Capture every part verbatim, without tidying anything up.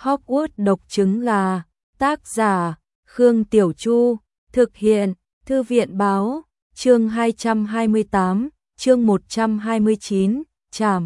Hogwarts độc trứng gà, tác giả, Khương Tiểu Chu, thực hiện, Thư viện báo, chương hai trăm hai mươi tám, chương một trăm hai mươi chín, trảm.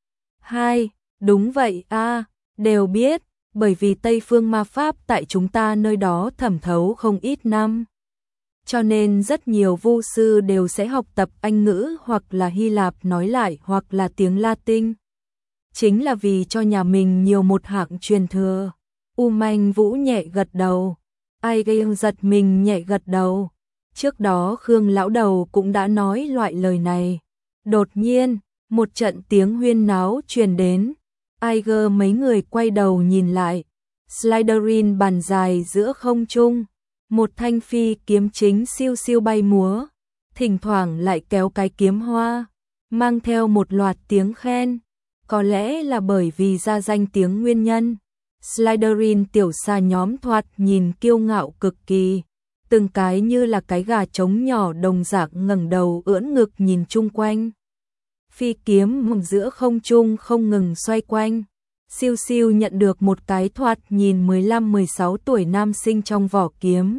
hai. Đúng vậy a, đều biết, bởi vì Tây phương ma pháp tại chúng ta nơi đó thẩm thấu không ít năm. Cho nên rất nhiều vu sư đều sẽ học tập Anh ngữ hoặc là Hy Lạp nói lại hoặc là tiếng Latin. Chính là vì cho nhà mình nhiều một hạng truyền thừa. U Manh Vũ nhẹ gật đầu. Ai gây giật mình nhẹ gật đầu. Trước đó Khương lão đầu cũng đã nói loại lời này. Đột nhiên, một trận tiếng huyên náo truyền đến. Aiger mấy người quay đầu nhìn lại. Slytherin bàn dài giữa không trung. Một thanh phi kiếm chính siêu siêu bay múa. Thỉnh thoảng lại kéo cái kiếm hoa. Mang theo một loạt tiếng khen. Có lẽ là bởi vì ra danh tiếng nguyên nhân. Slytherin tiểu xa nhóm thoạt nhìn kiêu ngạo cực kỳ. Từng cái như là cái gà trống nhỏ đồng dạng ngẩng đầu ưỡn ngực nhìn chung quanh. Phi kiếm mừng giữa không trung không ngừng xoay quanh. Siêu siêu nhận được một cái thoạt nhìn mười lăm mười sáu tuổi nam sinh trong vỏ kiếm.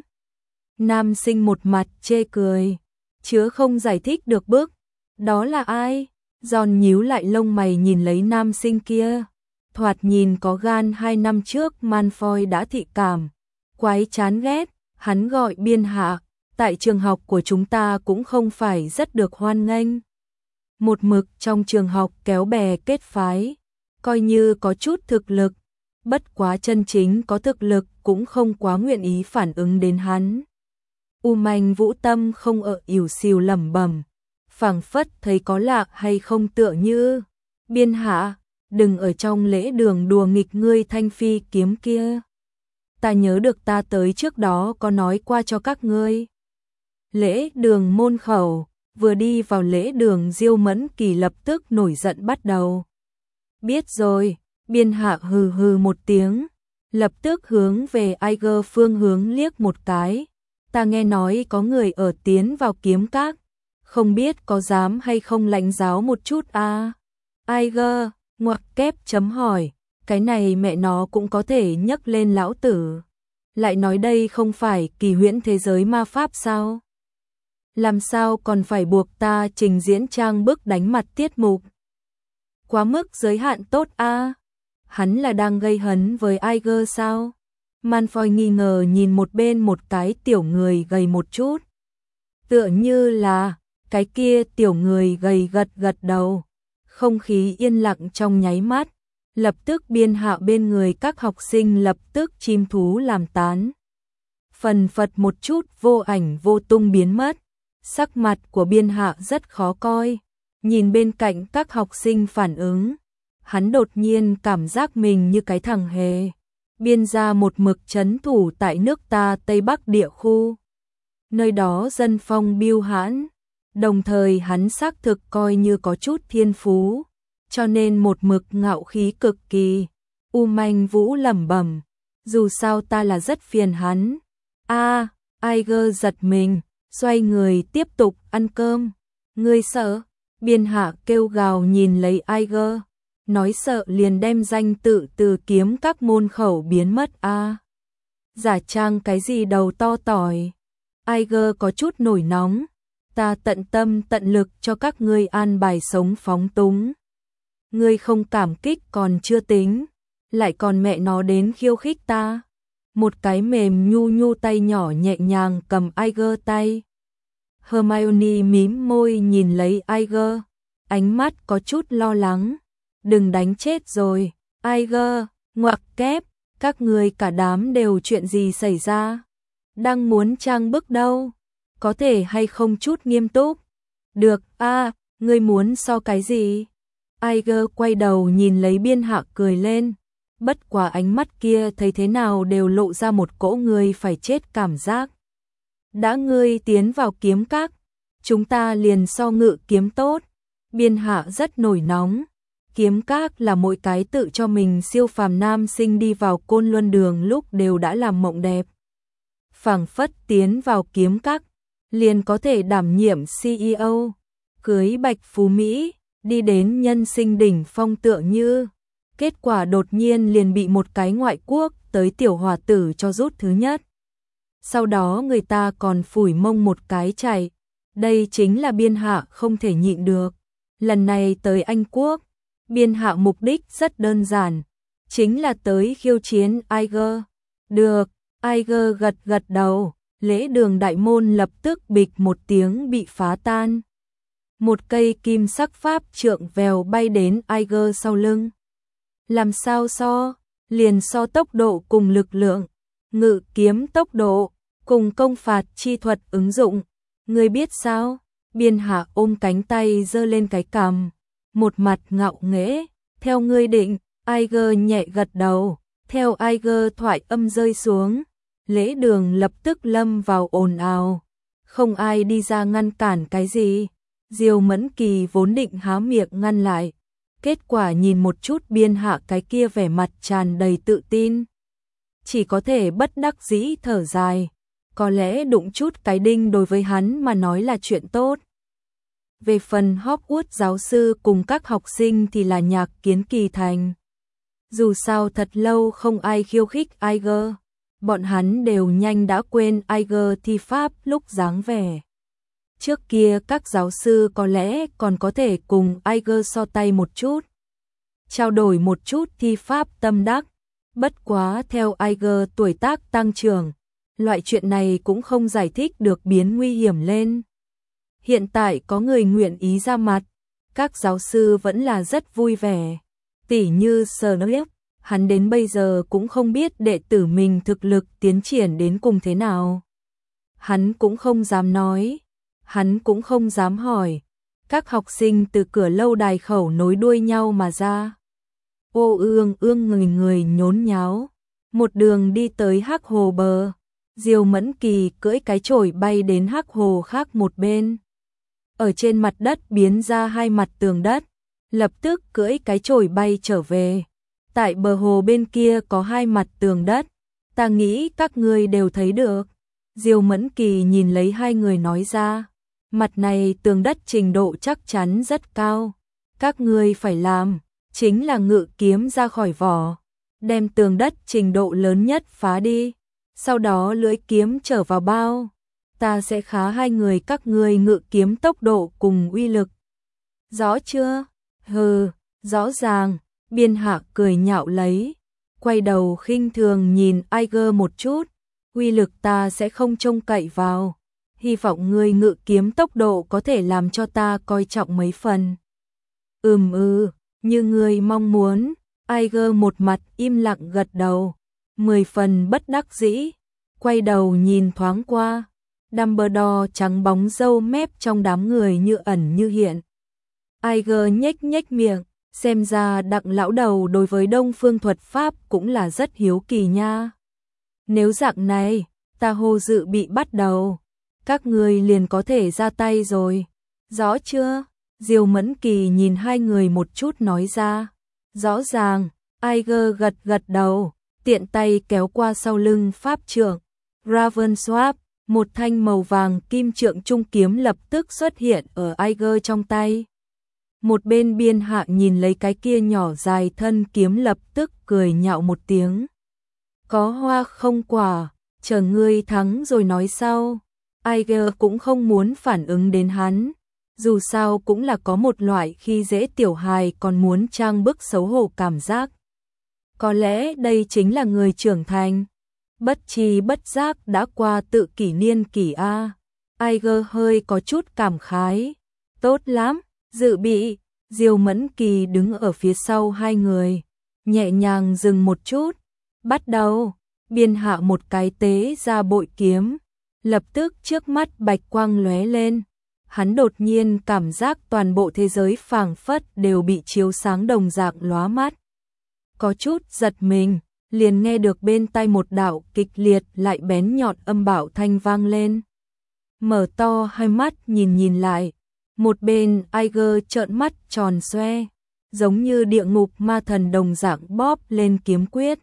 Nam sinh một mặt chê cười, chứa không giải thích được bức. Đó là ai? Giòn nhíu lại lông mày nhìn lấy nam sinh kia. Thoạt nhìn có gan hai năm trước Malfoy đã thị cảm. Quái chán ghét, hắn gọi biên hạ. Tại trường học của chúng ta cũng không phải rất được hoan nghênh. Một mực trong trường học kéo bè kết phái. Coi như có chút thực lực. Bất quá chân chính có thực lực cũng không quá nguyện ý phản ứng đến hắn. U Manh Vũ tâm không ở ỉu xìu lẩm bẩm. Phảng phất thấy có lạ hay không tựa như. Biên hạ, đừng ở trong lễ đường đùa nghịch ngươi thanh phi kiếm kia. Ta nhớ được ta tới trước đó có nói qua cho các ngươi. Lễ đường môn khẩu, vừa đi vào lễ đường Diêu Mẫn Kỳ lập tức nổi giận bắt đầu. Biết rồi, biên hạ hừ hừ một tiếng, lập tức hướng về Aiger phương hướng liếc một cái. Ta nghe nói có người ở tiến vào kiếm các. Không biết có dám hay không lãnh giáo một chút a à? Aiger, ngoặc kép chấm hỏi, cái này mẹ nó cũng có thể nhấc lên lão tử. Lại nói đây không phải kỳ huyễn thế giới ma pháp sao? Làm sao còn phải buộc ta trình diễn trang bức đánh mặt tiết mục? Quá mức giới hạn tốt a à? Hắn là đang gây hấn với Aiger sao? Malfoy nghi ngờ nhìn một bên một cái tiểu người gầy một chút. Tựa như là cái kia tiểu người gầy gật gật đầu. Không khí yên lặng trong nháy mắt. Lập tức biên hạ bên người các học sinh lập tức chim thú làm tán. Phần phật một chút vô ảnh vô tung biến mất. Sắc mặt của biên hạ rất khó coi. Nhìn bên cạnh các học sinh phản ứng. Hắn đột nhiên cảm giác mình như cái thằng hề. Biên gia một mực trấn thủ tại nước ta Tây Bắc địa khu. Nơi đó dân phong biêu hãn. Đồng thời hắn xác thực coi như có chút thiên phú. Cho nên một mực ngạo khí cực kỳ. U Manh Vũ lẩm bẩm. Dù sao ta là rất phiền hắn. A, à, Aiger giật mình. Xoay người tiếp tục ăn cơm. Ngươi sợ? Biên hạ kêu gào nhìn lấy Aiger. Nói sợ liền đem danh tự từ kiếm các môn khẩu biến mất a. À, giả trang cái gì đầu to tỏi. Aiger có chút nổi nóng. Ta tận tâm tận lực cho các ngươi an bài sống phóng túng. Ngươi không cảm kích còn chưa tính. Lại còn mẹ nó đến khiêu khích ta. Một cái mềm nhu nhu tay nhỏ nhẹ nhàng cầm Aiger tay. Hermione mím môi nhìn lấy Aiger. Ánh mắt có chút lo lắng. Đừng đánh chết rồi, Aiger, ngoặc kép, các người cả đám đều chuyện gì xảy ra? Đang muốn trang bức đâu? Có thể hay không chút nghiêm túc? Được, a, à, ngươi muốn so cái gì? Aiger quay đầu nhìn lấy biên hạ cười lên. Bất quá ánh mắt kia thấy thế nào đều lộ ra một cỗ người phải chết cảm giác. Đã ngươi tiến vào kiếm các, chúng ta liền so ngự kiếm tốt. Biên hạ rất nổi nóng. Kiếm các là mỗi cái tự cho mình siêu phàm nam sinh đi vào Côn Luân Đường lúc đều đã làm mộng đẹp. Phảng phất tiến vào kiếm các, liền có thể đảm nhiệm xê e ô, cưới Bạch Phú Mỹ, đi đến nhân sinh đỉnh phong tựa như. Kết quả đột nhiên liền bị một cái ngoại quốc tới tiểu hòa tử cho rút thứ nhất. Sau đó người ta còn phủi mông một cái chạy. Đây chính là Biên Hạ không thể nhịn được. Lần này tới Anh Quốc, Biên Hạ mục đích rất đơn giản, chính là tới khiêu chiến Iger. Được, Iger gật gật đầu, lễ đường đại môn lập tức bịch một tiếng bị phá tan. Một cây kim sắc pháp trượng vèo bay đến Iger sau lưng. Làm sao so? Liền so tốc độ cùng lực lượng, ngự kiếm tốc độ, cùng công phạt chi thuật ứng dụng. Ngươi biết sao? Biên Hạ ôm cánh tay giơ lên cái cằm, một mặt ngạo nghễ. Theo ngươi định, Iger nhẹ gật đầu. Theo Iger thoại âm rơi xuống, lễ đường lập tức lâm vào ồn ào. Không ai đi ra ngăn cản cái gì. Diêu Mẫn Kỳ vốn định há miệng ngăn lại. Kết quả nhìn một chút Biên Hạ cái kia vẻ mặt tràn đầy tự tin. Chỉ có thể bất đắc dĩ thở dài. Có lẽ đụng chút cái đinh đối với hắn mà nói là chuyện tốt. Về phần Hogwarts giáo sư cùng các học sinh thì là nhạc kiến kỳ thành. Dù sao thật lâu không ai khiêu khích Iger, bọn hắn đều nhanh đã quên Iger thi pháp lúc dáng vẻ. Trước kia các giáo sư có lẽ còn có thể cùng Iger so tay một chút, trao đổi một chút thi pháp tâm đắc. Bất quá theo Iger tuổi tác tăng trưởng, loại chuyện này cũng không giải thích được biến nguy hiểm lên. Hiện tại có người nguyện ý ra mặt, các giáo sư vẫn là rất vui vẻ. Tỉ như Snape, hắn đến bây giờ cũng không biết đệ tử mình thực lực tiến triển đến cùng thế nào. Hắn cũng không dám nói, hắn cũng không dám hỏi. Các học sinh từ cửa lâu đài khẩu nối đuôi nhau mà ra. Ô ương ương người người nhốn nháo, một đường đi tới Hắc Hồ bờ. Diêu Mẫn Kỳ cưỡi cái chổi bay đến Hắc Hồ khác một bên. Ở trên mặt đất biến ra hai mặt tường đất, lập tức cưỡi cái chổi bay trở về. Tại bờ hồ bên kia có hai mặt tường đất, ta nghĩ các ngươi đều thấy được. Diêu Mẫn Kỳ nhìn lấy hai người nói ra, mặt này tường đất trình độ chắc chắn rất cao. Các ngươi phải làm, chính là ngự kiếm ra khỏi vỏ, đem tường đất trình độ lớn nhất phá đi, sau đó lưỡi kiếm trở vào bao. Ta sẽ khá hai người các ngươi ngự kiếm tốc độ cùng uy lực. Rõ chưa? Hừ, rõ ràng. Biên Hạ cười nhạo lấy, quay đầu khinh thường nhìn Iger một chút. Uy lực ta sẽ không trông cậy vào, hy vọng ngươi ngự kiếm tốc độ có thể làm cho ta coi trọng mấy phần. Ừm ư, như ngươi mong muốn. Iger một mặt im lặng gật đầu, mười phần bất đắc dĩ. Quay đầu nhìn thoáng qua, Dumbledore trắng bóng râu mép trong đám người như ẩn như hiện. Iger nhếch nhếch miệng, xem ra Đặng lão đầu đối với Đông Phương thuật pháp cũng là rất hiếu kỳ nha. Nếu dạng này, ta hô dự bị bắt đầu, các người liền có thể ra tay rồi. Rõ chưa? Diêu Mẫn Kỳ nhìn hai người một chút nói ra. Rõ ràng. Iger gật gật đầu, tiện tay kéo qua sau lưng pháp trượng. Ravenswap, một thanh màu vàng kim trượng trung kiếm lập tức xuất hiện ở Iger trong tay. Một bên Biên Hạ nhìn lấy cái kia nhỏ dài thân kiếm lập tức cười nhạo một tiếng. Có hoa không quả, chờ ngươi thắng rồi nói sau. Iger cũng không muốn phản ứng đến hắn, dù sao cũng là có một loại khi dễ tiểu hài còn muốn trang bức xấu hổ cảm giác. Có lẽ đây chính là người trưởng thành. Bất tri bất giác đã qua tự kỷ niên kỷ A. Iger hơi có chút cảm khái. Tốt lắm, dự bị. Diêu Mẫn Kỳ đứng ở phía sau hai người, nhẹ nhàng dừng một chút. Bắt đầu. Biên Hạ một cái tế ra bội kiếm, lập tức trước mắt bạch quang lóe lên. Hắn đột nhiên cảm giác toàn bộ thế giới phảng phất đều bị chiếu sáng đồng dạng lóa mắt. Có chút giật mình, liền nghe được bên tai một đạo kịch liệt lại bén nhọn âm bảo thanh vang lên. Mở to hai mắt nhìn nhìn lại, một bên Iger trợn mắt tròn xoe, giống như địa ngục ma thần đồng dạng bóp lên kiếm quyết.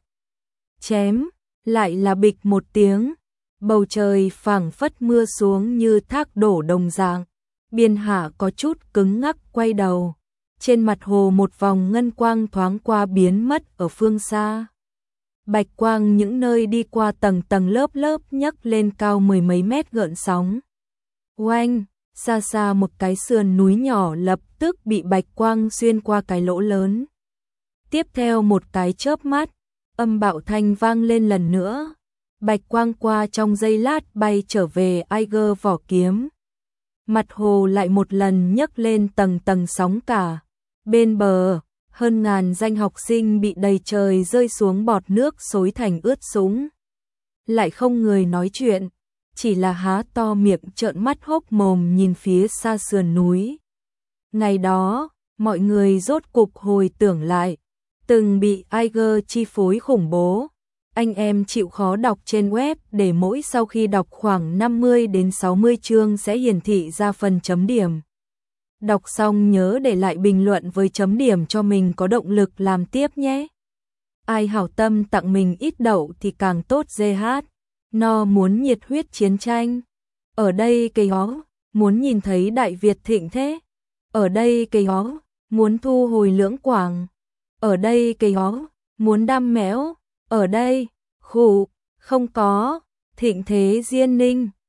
Chém, lại là bịch một tiếng, bầu trời phảng phất mưa xuống như thác đổ đồng dạng. Biên Hạ có chút cứng ngắc quay đầu, Trên mặt hồ một vòng ngân quang thoáng qua biến mất ở phương xa. Bạch quang những nơi đi qua tầng tầng lớp lớp nhấc lên cao mười mấy mét gợn sóng. Oanh, xa xa một cái sườn núi nhỏ lập tức bị bạch quang xuyên qua cái lỗ lớn. Tiếp theo một cái chớp mắt, âm bạo thanh vang lên lần nữa. Bạch quang qua trong giây lát bay trở về Aiger vỏ kiếm. Mặt hồ lại một lần nhấc lên tầng tầng sóng cả. Bên bờ, hơn ngàn danh học sinh bị đầy trời rơi xuống bọt nước xối thành ướt sũng. Lại không người nói chuyện, chỉ là há to miệng trợn mắt hốc mồm nhìn phía xa sườn núi. Ngày đó, mọi người rốt cục hồi tưởng lại, từng bị Aiger chi phối khủng bố. Anh em chịu khó đọc trên web để mỗi sau khi đọc khoảng năm mươi đến sáu mươi chương sẽ hiển thị ra phần chấm điểm. Đọc xong nhớ để lại bình luận với chấm điểm cho mình có động lực làm tiếp nhé. Ai hảo tâm tặng mình ít đậu thì càng tốt giê hát. No muốn nhiệt huyết chiến tranh. Ở đây cây hó, muốn nhìn thấy Đại Việt thịnh thế. Ở đây cây hó, muốn thu hồi lưỡng quảng. Ở đây cây hó, muốn đam mẽo. Ở đây, khủ, không có, thịnh thế Diên Ninh.